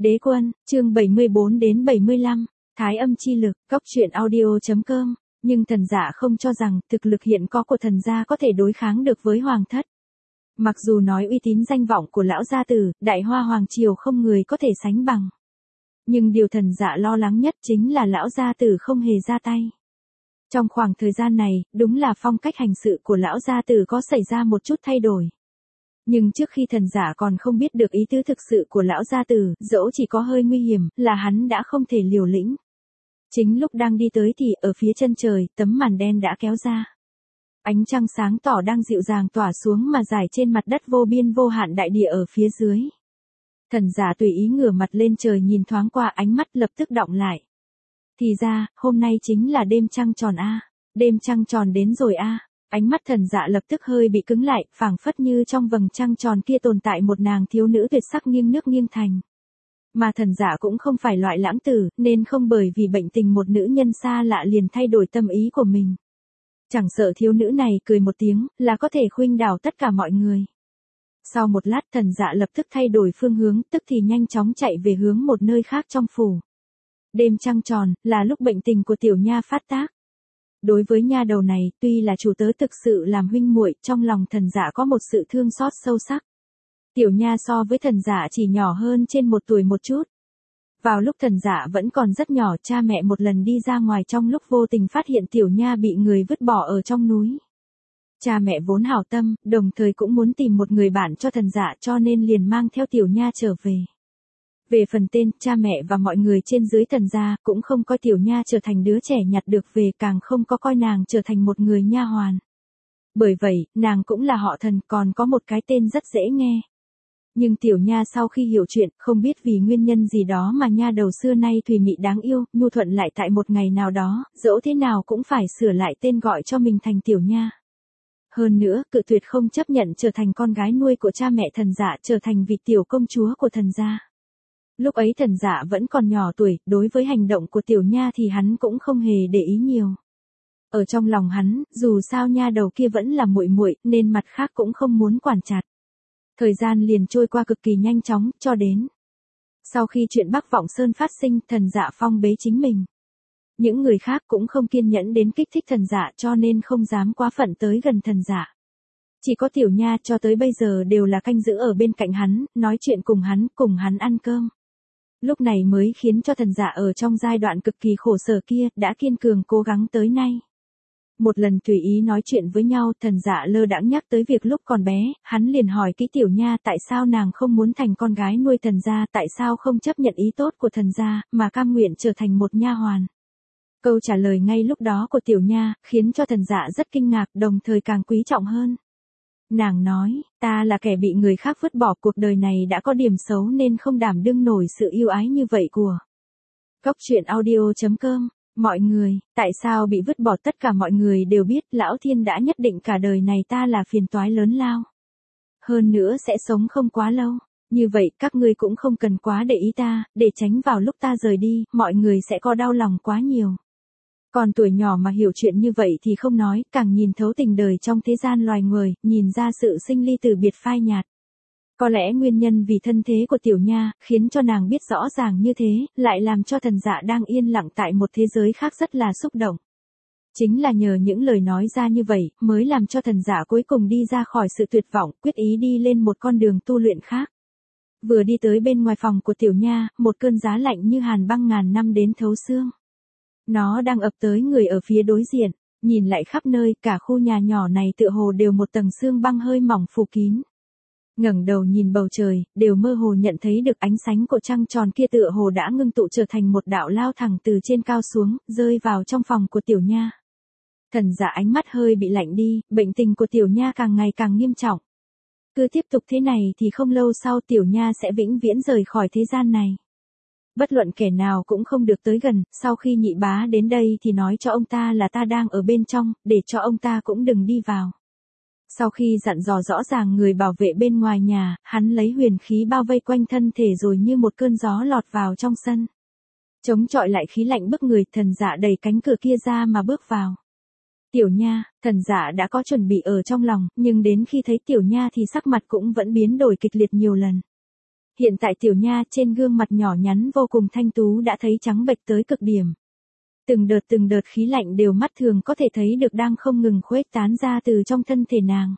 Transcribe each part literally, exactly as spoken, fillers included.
Đế quân, chương bảy mươi bốn đến bảy mươi lăm, Thái âm chi lực, góc truyện audio chấm com, nhưng thần giả không cho rằng thực lực hiện có của thần gia có thể đối kháng được với hoàng thất. Mặc dù nói uy tín danh vọng của lão gia tử, đại hoa hoàng triều không người có thể sánh bằng. Nhưng điều thần giả lo lắng nhất chính là lão gia tử không hề ra tay. Trong khoảng thời gian này, đúng là phong cách hành sự của lão gia tử có xảy ra một chút thay đổi. Nhưng trước khi thần giả còn không biết được ý tứ thực sự của lão gia tử, dẫu chỉ có hơi nguy hiểm, là hắn đã không thể liều lĩnh. Chính lúc đang đi tới thì ở phía chân trời, tấm màn đen đã kéo ra. Ánh trăng sáng tỏ đang dịu dàng tỏa xuống mà rải trên mặt đất vô biên vô hạn đại địa ở phía dưới. Thần giả tùy ý ngửa mặt lên trời nhìn thoáng qua, ánh mắt lập tức đọng lại. Thì ra, hôm nay chính là đêm trăng tròn a, đêm trăng tròn đến rồi a. Ánh mắt thần dạ lập tức hơi bị cứng lại, phảng phất như trong vầng trăng tròn kia tồn tại một nàng thiếu nữ tuyệt sắc nghiêng nước nghiêng thành. Mà thần dạ cũng không phải loại lãng tử, nên không bởi vì bệnh tình một nữ nhân xa lạ liền thay đổi tâm ý của mình. Chẳng sợ thiếu nữ này cười một tiếng, là có thể khuynh đảo tất cả mọi người. Sau một lát thần dạ lập tức thay đổi phương hướng, tức thì nhanh chóng chạy về hướng một nơi khác trong phủ. Đêm trăng tròn, là lúc bệnh tình của tiểu nha phát tác. Đối với nha đầu này, tuy là chủ tớ thực sự làm huynh muội, trong lòng thần giả có một sự thương xót sâu sắc. Tiểu nha so với thần giả chỉ nhỏ hơn trên một tuổi một chút. Vào lúc thần giả vẫn còn rất nhỏ, cha mẹ một lần đi ra ngoài trong lúc vô tình phát hiện tiểu nha bị người vứt bỏ ở trong núi. Cha mẹ vốn hảo tâm, đồng thời cũng muốn tìm một người bạn cho thần giả, cho nên liền mang theo tiểu nha trở về. Về phần tên, cha mẹ và mọi người trên dưới thần gia cũng không coi tiểu nha trở thành đứa trẻ nhặt được về, càng không có coi nàng trở thành một người nha hoàn. Bởi vậy, nàng cũng là họ thần, còn có một cái tên rất dễ nghe. Nhưng tiểu nha sau khi hiểu chuyện, không biết vì nguyên nhân gì đó mà nha đầu xưa nay thùy mị đáng yêu, nhu thuận lại tại một ngày nào đó, dẫu thế nào cũng phải sửa lại tên gọi cho mình thành tiểu nha. Hơn nữa, cự tuyệt không chấp nhận trở thành con gái nuôi của cha mẹ thần dạ, trở thành vị tiểu công chúa của thần gia. Lúc ấy thần dạ vẫn còn nhỏ tuổi, đối với hành động của tiểu nha thì hắn cũng không hề để ý nhiều. Ở trong lòng hắn, dù sao nha đầu kia vẫn là muội muội, nên mặt khác cũng không muốn quản chặt. Thời gian liền trôi qua cực kỳ nhanh chóng, cho đến. Sau khi chuyện Bắc Vọng Sơn phát sinh, thần dạ phong bế chính mình. Những người khác cũng không kiên nhẫn đến kích thích thần dạ, cho nên không dám quá phận tới gần thần dạ. Chỉ có tiểu nha cho tới bây giờ đều là canh giữ ở bên cạnh hắn, nói chuyện cùng hắn, cùng hắn ăn cơm. Lúc này mới khiến cho thần giả ở trong giai đoạn cực kỳ khổ sở kia, đã kiên cường cố gắng tới nay. Một lần tùy ý nói chuyện với nhau, thần giả lơ đãng nhắc tới việc lúc còn bé, hắn liền hỏi kỹ tiểu nha tại sao nàng không muốn thành con gái nuôi thần gia, tại sao không chấp nhận ý tốt của thần gia, mà cam nguyện trở thành một nha hoàn. Câu trả lời ngay lúc đó của tiểu nha, khiến cho thần giả rất kinh ngạc, đồng thời càng quý trọng hơn. Nàng nói, ta là kẻ bị người khác vứt bỏ, cuộc đời này đã có điểm xấu nên không đảm đương nổi sự yêu ái như vậy của. Góc truyện audio chấm com, mọi người, tại sao bị vứt bỏ tất cả mọi người đều biết, lão thiên đã nhất định cả đời này ta là phiền toái lớn lao. Hơn nữa sẽ sống không quá lâu, như vậy các ngươi cũng không cần quá để ý ta, để tránh vào lúc ta rời đi, mọi người sẽ có đau lòng quá nhiều. Còn tuổi nhỏ mà hiểu chuyện như vậy thì không nói, càng nhìn thấu tình đời trong thế gian loài người, nhìn ra sự sinh ly từ biệt phai nhạt. Có lẽ nguyên nhân vì thân thế của tiểu nha, khiến cho nàng biết rõ ràng như thế, lại làm cho thần dạ đang yên lặng tại một thế giới khác rất là xúc động. Chính là nhờ những lời nói ra như vậy, mới làm cho thần dạ cuối cùng đi ra khỏi sự tuyệt vọng, quyết ý đi lên một con đường tu luyện khác. Vừa đi tới bên ngoài phòng của tiểu nha, một cơn giá lạnh như hàn băng ngàn năm đến thấu xương. Nó đang ập tới người ở phía đối diện, nhìn lại khắp nơi, cả khu nhà nhỏ này tựa hồ đều một tầng sương băng hơi mỏng phủ kín. Ngẩng đầu nhìn bầu trời, đều mơ hồ nhận thấy được ánh sáng của trăng tròn kia tựa hồ đã ngưng tụ trở thành một đạo lao thẳng từ trên cao xuống, rơi vào trong phòng của tiểu nha. Thần giả ánh mắt hơi bị lạnh đi, bệnh tình của tiểu nha càng ngày càng nghiêm trọng. Cứ tiếp tục thế này thì không lâu sau tiểu nha sẽ vĩnh viễn rời khỏi thế gian này. Bất luận kẻ nào cũng không được tới gần, sau khi nhị bá đến đây thì nói cho ông ta là ta đang ở bên trong, để cho ông ta cũng đừng đi vào. Sau khi dặn dò rõ ràng người bảo vệ bên ngoài nhà, hắn lấy huyền khí bao vây quanh thân thể rồi như một cơn gió lọt vào trong sân. Chống chọi lại khí lạnh bức người, thần dạ đẩy cánh cửa kia ra mà bước vào. Tiểu nha, thần dạ đã có chuẩn bị ở trong lòng, nhưng đến khi thấy tiểu nha thì sắc mặt cũng vẫn biến đổi kịch liệt nhiều lần. Hiện tại tiểu nha trên gương mặt nhỏ nhắn vô cùng thanh tú đã thấy trắng bệch tới cực điểm. Từng đợt từng đợt khí lạnh đều mắt thường có thể thấy được đang không ngừng khuếch tán ra từ trong thân thể nàng.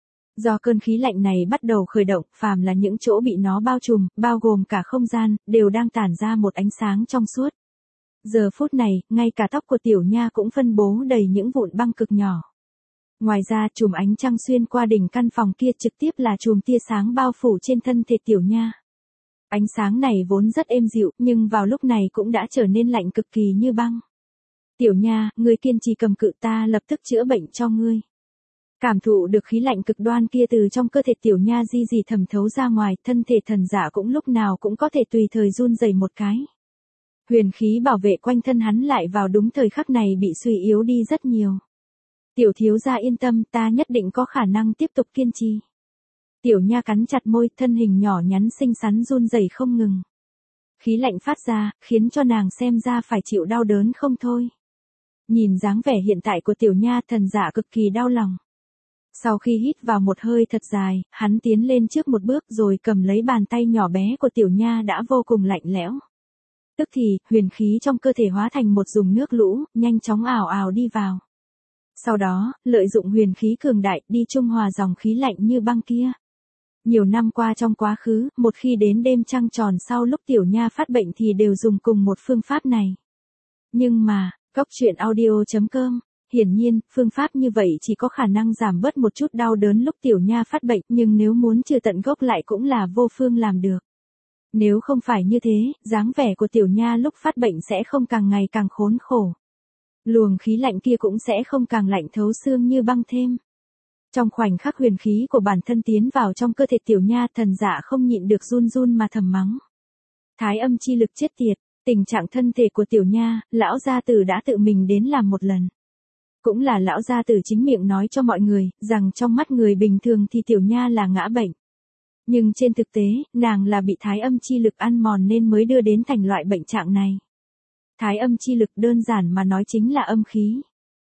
Do cơn khí lạnh này bắt đầu khởi động, phàm là những chỗ bị nó bao trùm, bao gồm cả không gian, đều đang tản ra một ánh sáng trong suốt. Giờ phút này, ngay cả tóc của tiểu nha cũng phân bố đầy những vụn băng cực nhỏ. Ngoài ra, chùm ánh trăng xuyên qua đỉnh căn phòng kia trực tiếp là chùm tia sáng bao phủ trên thân thể tiểu nha. Ánh sáng này vốn rất êm dịu, nhưng vào lúc này cũng đã trở nên lạnh cực kỳ như băng. Tiểu nha, ngươi kiên trì cầm cự, ta lập tức chữa bệnh cho ngươi. Cảm thụ được khí lạnh cực đoan kia từ trong cơ thể tiểu nha di di thẩm thấu ra ngoài, thân thể thần giả cũng lúc nào cũng có thể tùy thời run rẩy một cái. Huyền khí bảo vệ quanh thân hắn lại vào đúng thời khắc này bị suy yếu đi rất nhiều. Tiểu thiếu gia yên tâm, ta nhất định có khả năng tiếp tục kiên trì. Tiểu nha cắn chặt môi, thân hình nhỏ nhắn xinh xắn run rẩy không ngừng. Khí lạnh phát ra, khiến cho nàng xem ra phải chịu đau đớn không thôi. Nhìn dáng vẻ hiện tại của tiểu nha, thần giả cực kỳ đau lòng. Sau khi hít vào một hơi thật dài, hắn tiến lên trước một bước rồi cầm lấy bàn tay nhỏ bé của tiểu nha đã vô cùng lạnh lẽo. Tức thì, huyền khí trong cơ thể hóa thành một dòng nước lũ, nhanh chóng ào ào đi vào. Sau đó, lợi dụng huyền khí cường đại đi trung hòa dòng khí lạnh như băng kia. Nhiều năm qua trong quá khứ, một khi đến đêm trăng tròn sau lúc tiểu nha phát bệnh thì đều dùng cùng một phương pháp này. Nhưng mà, Góc truyện audio chấm com, hiển nhiên, phương pháp như vậy chỉ có khả năng giảm bớt một chút đau đớn lúc tiểu nha phát bệnh, nhưng nếu muốn trừ tận gốc lại cũng là vô phương làm được. Nếu không phải như thế, dáng vẻ của tiểu nha lúc phát bệnh sẽ không càng ngày càng khốn khổ. Luồng khí lạnh kia cũng sẽ không càng lạnh thấu xương như băng thêm. Trong khoảnh khắc huyền khí của bản thân tiến vào trong cơ thể tiểu nha, thần dạ không nhịn được run run mà thầm mắng. Thái âm chi lực chết tiệt, tình trạng thân thể của tiểu nha, lão gia tử đã tự mình đến làm một lần. Cũng là lão gia tử chính miệng nói cho mọi người, rằng trong mắt người bình thường thì tiểu nha là ngã bệnh. Nhưng trên thực tế, nàng là bị thái âm chi lực ăn mòn nên mới đưa đến thành loại bệnh trạng này. Thái âm chi lực đơn giản mà nói chính là âm khí.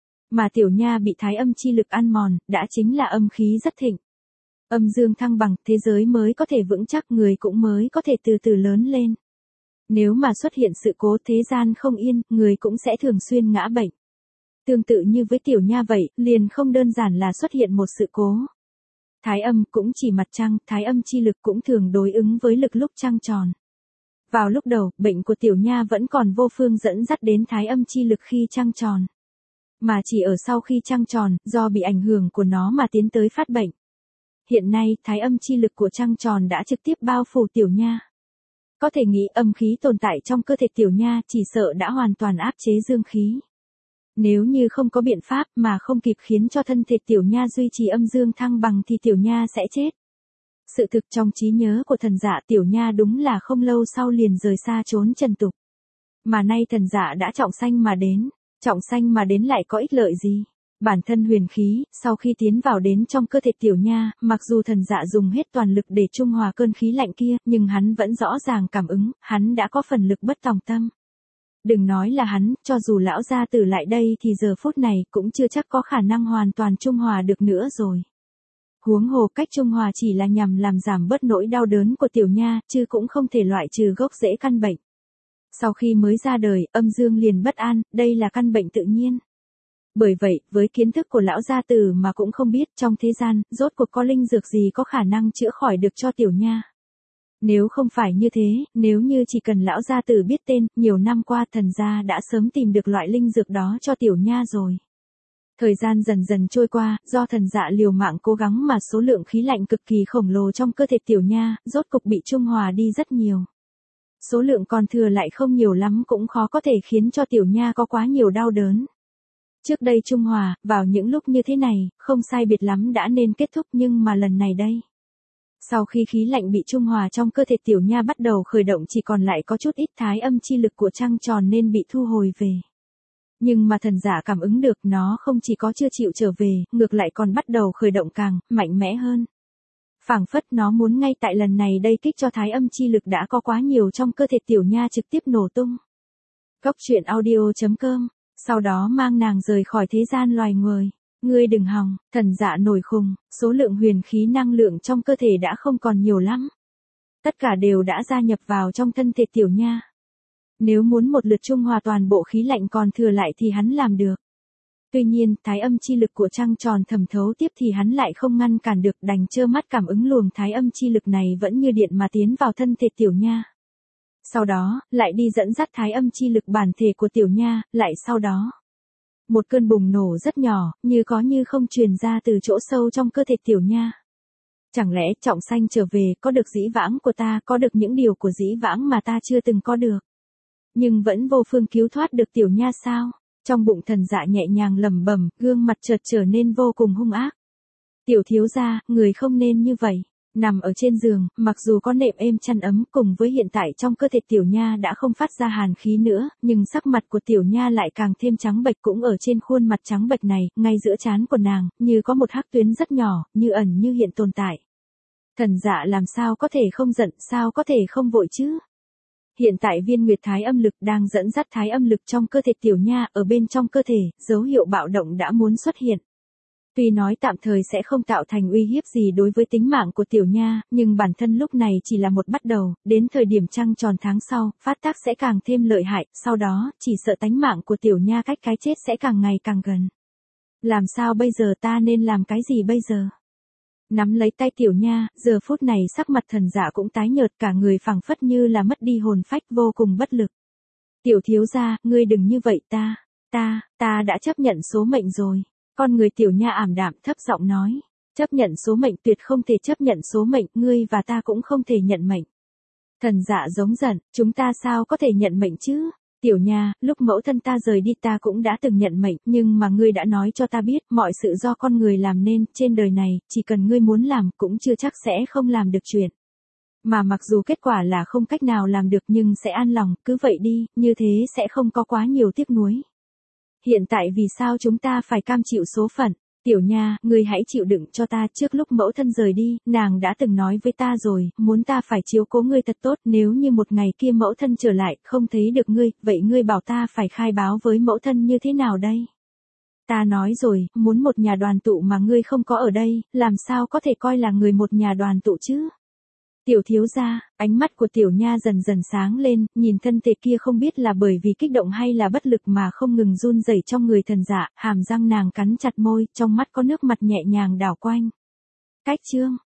Mà tiểu nha bị thái âm chi lực ăn mòn, đã chính là âm khí rất thịnh. Âm dương thăng bằng, thế giới mới có thể vững chắc, người cũng mới có thể từ từ lớn lên. Nếu mà xuất hiện sự cố thế gian không yên, người cũng sẽ thường xuyên ngã bệnh. Tương tự như với tiểu nha vậy, liền không đơn giản là xuất hiện một sự cố. Thái âm cũng chỉ mặt trăng, thái âm chi lực cũng thường đối ứng với lực lúc trăng tròn. Vào lúc đầu, bệnh của tiểu nha vẫn còn vô phương dẫn dắt đến thái âm chi lực khi trăng tròn. Mà chỉ ở sau khi trăng tròn, do bị ảnh hưởng của nó mà tiến tới phát bệnh. Hiện nay, thái âm chi lực của trăng tròn đã trực tiếp bao phủ tiểu nha. Có thể nghĩ âm khí tồn tại trong cơ thể tiểu nha chỉ sợ đã hoàn toàn áp chế dương khí. Nếu như không có biện pháp mà không kịp khiến cho thân thể tiểu nha duy trì âm dương thăng bằng thì tiểu nha sẽ chết. Sự thực trong trí nhớ của thần dạ, tiểu nha đúng là không lâu sau liền rời xa trốn trần tục. Mà nay thần dạ đã trọng sanh mà đến, trọng sanh mà đến lại có ích lợi gì? Bản thân huyền khí, sau khi tiến vào đến trong cơ thể tiểu nha, mặc dù thần dạ dùng hết toàn lực để trung hòa cơn khí lạnh kia, nhưng hắn vẫn rõ ràng cảm ứng, hắn đã có phần lực bất tòng tâm. Đừng nói là hắn, cho dù lão gia tử lại đây thì giờ phút này cũng chưa chắc có khả năng hoàn toàn trung hòa được nữa rồi. Huống hồ cách trung hòa chỉ là nhằm làm giảm bớt nỗi đau đớn của tiểu nha, chứ cũng không thể loại trừ gốc rễ căn bệnh. Sau khi mới ra đời, âm dương liền bất an, đây là căn bệnh tự nhiên. Bởi vậy, với kiến thức của lão gia tử mà cũng không biết trong thế gian, rốt cuộc có linh dược gì có khả năng chữa khỏi được cho tiểu nha. Nếu không phải như thế, nếu như chỉ cần lão gia tử biết tên, nhiều năm qua thần gia đã sớm tìm được loại linh dược đó cho tiểu nha rồi. Thời gian dần dần trôi qua, do thần dạ liều mạng cố gắng mà số lượng khí lạnh cực kỳ khổng lồ trong cơ thể tiểu nha, rốt cục bị trung hòa đi rất nhiều. Số lượng còn thừa lại không nhiều lắm cũng khó có thể khiến cho tiểu nha có quá nhiều đau đớn. Trước đây trung hòa, vào những lúc như thế này, không sai biệt lắm đã nên kết thúc, nhưng mà lần này đây. Sau khi khí lạnh bị trung hòa trong cơ thể tiểu nha bắt đầu khởi động, chỉ còn lại có chút ít thái âm chi lực của trăng tròn nên bị thu hồi về. Nhưng mà thần giả cảm ứng được nó không chỉ có chưa chịu trở về, ngược lại còn bắt đầu khởi động càng mạnh mẽ hơn. Phảng phất nó muốn ngay tại lần này đây kích cho thái âm chi lực đã có quá nhiều trong cơ thể tiểu nha trực tiếp nổ tung. Góc truyện audio chấm com, sau đó mang nàng rời khỏi thế gian loài người. Ngươi đừng hòng, thần dạ nổi khùng, số lượng huyền khí năng lượng trong cơ thể đã không còn nhiều lắm. tất cả đều đã gia nhập vào trong thân thể Tiểu Nha. Nếu muốn một lượt trung hòa toàn bộ khí lạnh còn thừa lại thì hắn làm được. Tuy nhiên, thái âm chi lực của trăng tròn thẩm thấu tiếp thì hắn lại không ngăn cản được, đành trơ mắt cảm ứng luồng thái âm chi lực này vẫn như điện mà tiến vào thân thể Tiểu Nha. Sau đó, lại đi dẫn dắt thái âm chi lực bản thể của Tiểu Nha, lại sau đó. Một cơn bùng nổ rất nhỏ, như có như không truyền ra từ chỗ sâu trong cơ thể Tiểu Nha. Chẳng lẽ trọng sanh trở về có được dĩ vãng của ta, có được những điều của dĩ vãng mà ta chưa từng có được. Nhưng vẫn vô phương cứu thoát được Tiểu Nha sao? Trong bụng Thần Dạ nhẹ nhàng lẩm bẩm, gương mặt chợt trở nên vô cùng hung ác. Tiểu thiếu gia, người không nên như vậy. Nằm ở trên giường, mặc dù có nệm êm chăn ấm cùng với hiện tại trong cơ thể Tiểu Nha đã không phát ra hàn khí nữa, nhưng sắc mặt của Tiểu Nha lại càng thêm trắng bệch, cũng ở trên khuôn mặt trắng bệch này, ngay giữa trán của nàng, như có một hắc tuyến rất nhỏ, như ẩn như hiện tồn tại. Thần Dạ làm sao có thể không giận, sao có thể không vội chứ? Hiện tại viên nguyệt thái âm lực đang dẫn dắt thái âm lực trong cơ thể Tiểu Nha, ở bên trong cơ thể, dấu hiệu bạo động đã muốn xuất hiện. Tuy nói tạm thời sẽ không tạo thành uy hiếp gì đối với tính mạng của Tiểu Nha, nhưng bản thân lúc này chỉ là một bắt đầu, đến thời điểm trăng tròn tháng sau, phát tác sẽ càng thêm lợi hại, sau đó, chỉ sợ tánh mạng của Tiểu Nha cách cái chết sẽ càng ngày càng gần. Làm sao bây giờ, ta nên làm cái gì bây giờ? Nắm lấy tay Tiểu Nha, giờ phút này sắc mặt Thần Dạ cũng tái nhợt, cả người phảng phất như là mất đi hồn phách, vô cùng bất lực. Tiểu thiếu gia, ngươi đừng như vậy, ta, ta, ta đã chấp nhận số mệnh rồi. Con người Tiểu Nha ảm đạm thấp giọng nói, chấp nhận số mệnh, tuyệt không thể chấp nhận số mệnh, ngươi và ta cũng không thể nhận mệnh. Thần Dạ giống giận, chúng ta sao có thể nhận mệnh chứ? Tiểu Nha, lúc mẫu thân ta rời đi ta cũng đã từng nhận mệnh, nhưng mà ngươi đã nói cho ta biết, mọi sự do con người làm nên, trên đời này, chỉ cần ngươi muốn làm, cũng chưa chắc sẽ không làm được chuyện. Mà mặc dù kết quả là không cách nào làm được nhưng sẽ an lòng, cứ vậy đi, như thế sẽ không có quá nhiều tiếc nuối. Hiện tại vì sao chúng ta phải cam chịu số phận? Tiểu Nha, ngươi hãy chịu đựng cho ta, trước lúc mẫu thân rời đi, nàng đã từng nói với ta rồi, muốn ta phải chiếu cố ngươi thật tốt, nếu như một ngày kia mẫu thân trở lại, không thấy được ngươi, vậy ngươi bảo ta phải khai báo với mẫu thân như thế nào đây? Ta nói rồi, muốn một nhà đoàn tụ mà ngươi không có ở đây, làm sao có thể coi là người một nhà đoàn tụ chứ? Tiểu thiếu gia, ánh mắt của Tiểu Nha dần dần sáng lên, nhìn thân thể kia không biết là bởi vì kích động hay là bất lực mà không ngừng run rẩy trong người Thần Dạ, hàm răng nàng cắn chặt môi, trong mắt có nước mặt nhẹ nhàng đảo quanh. Cách chương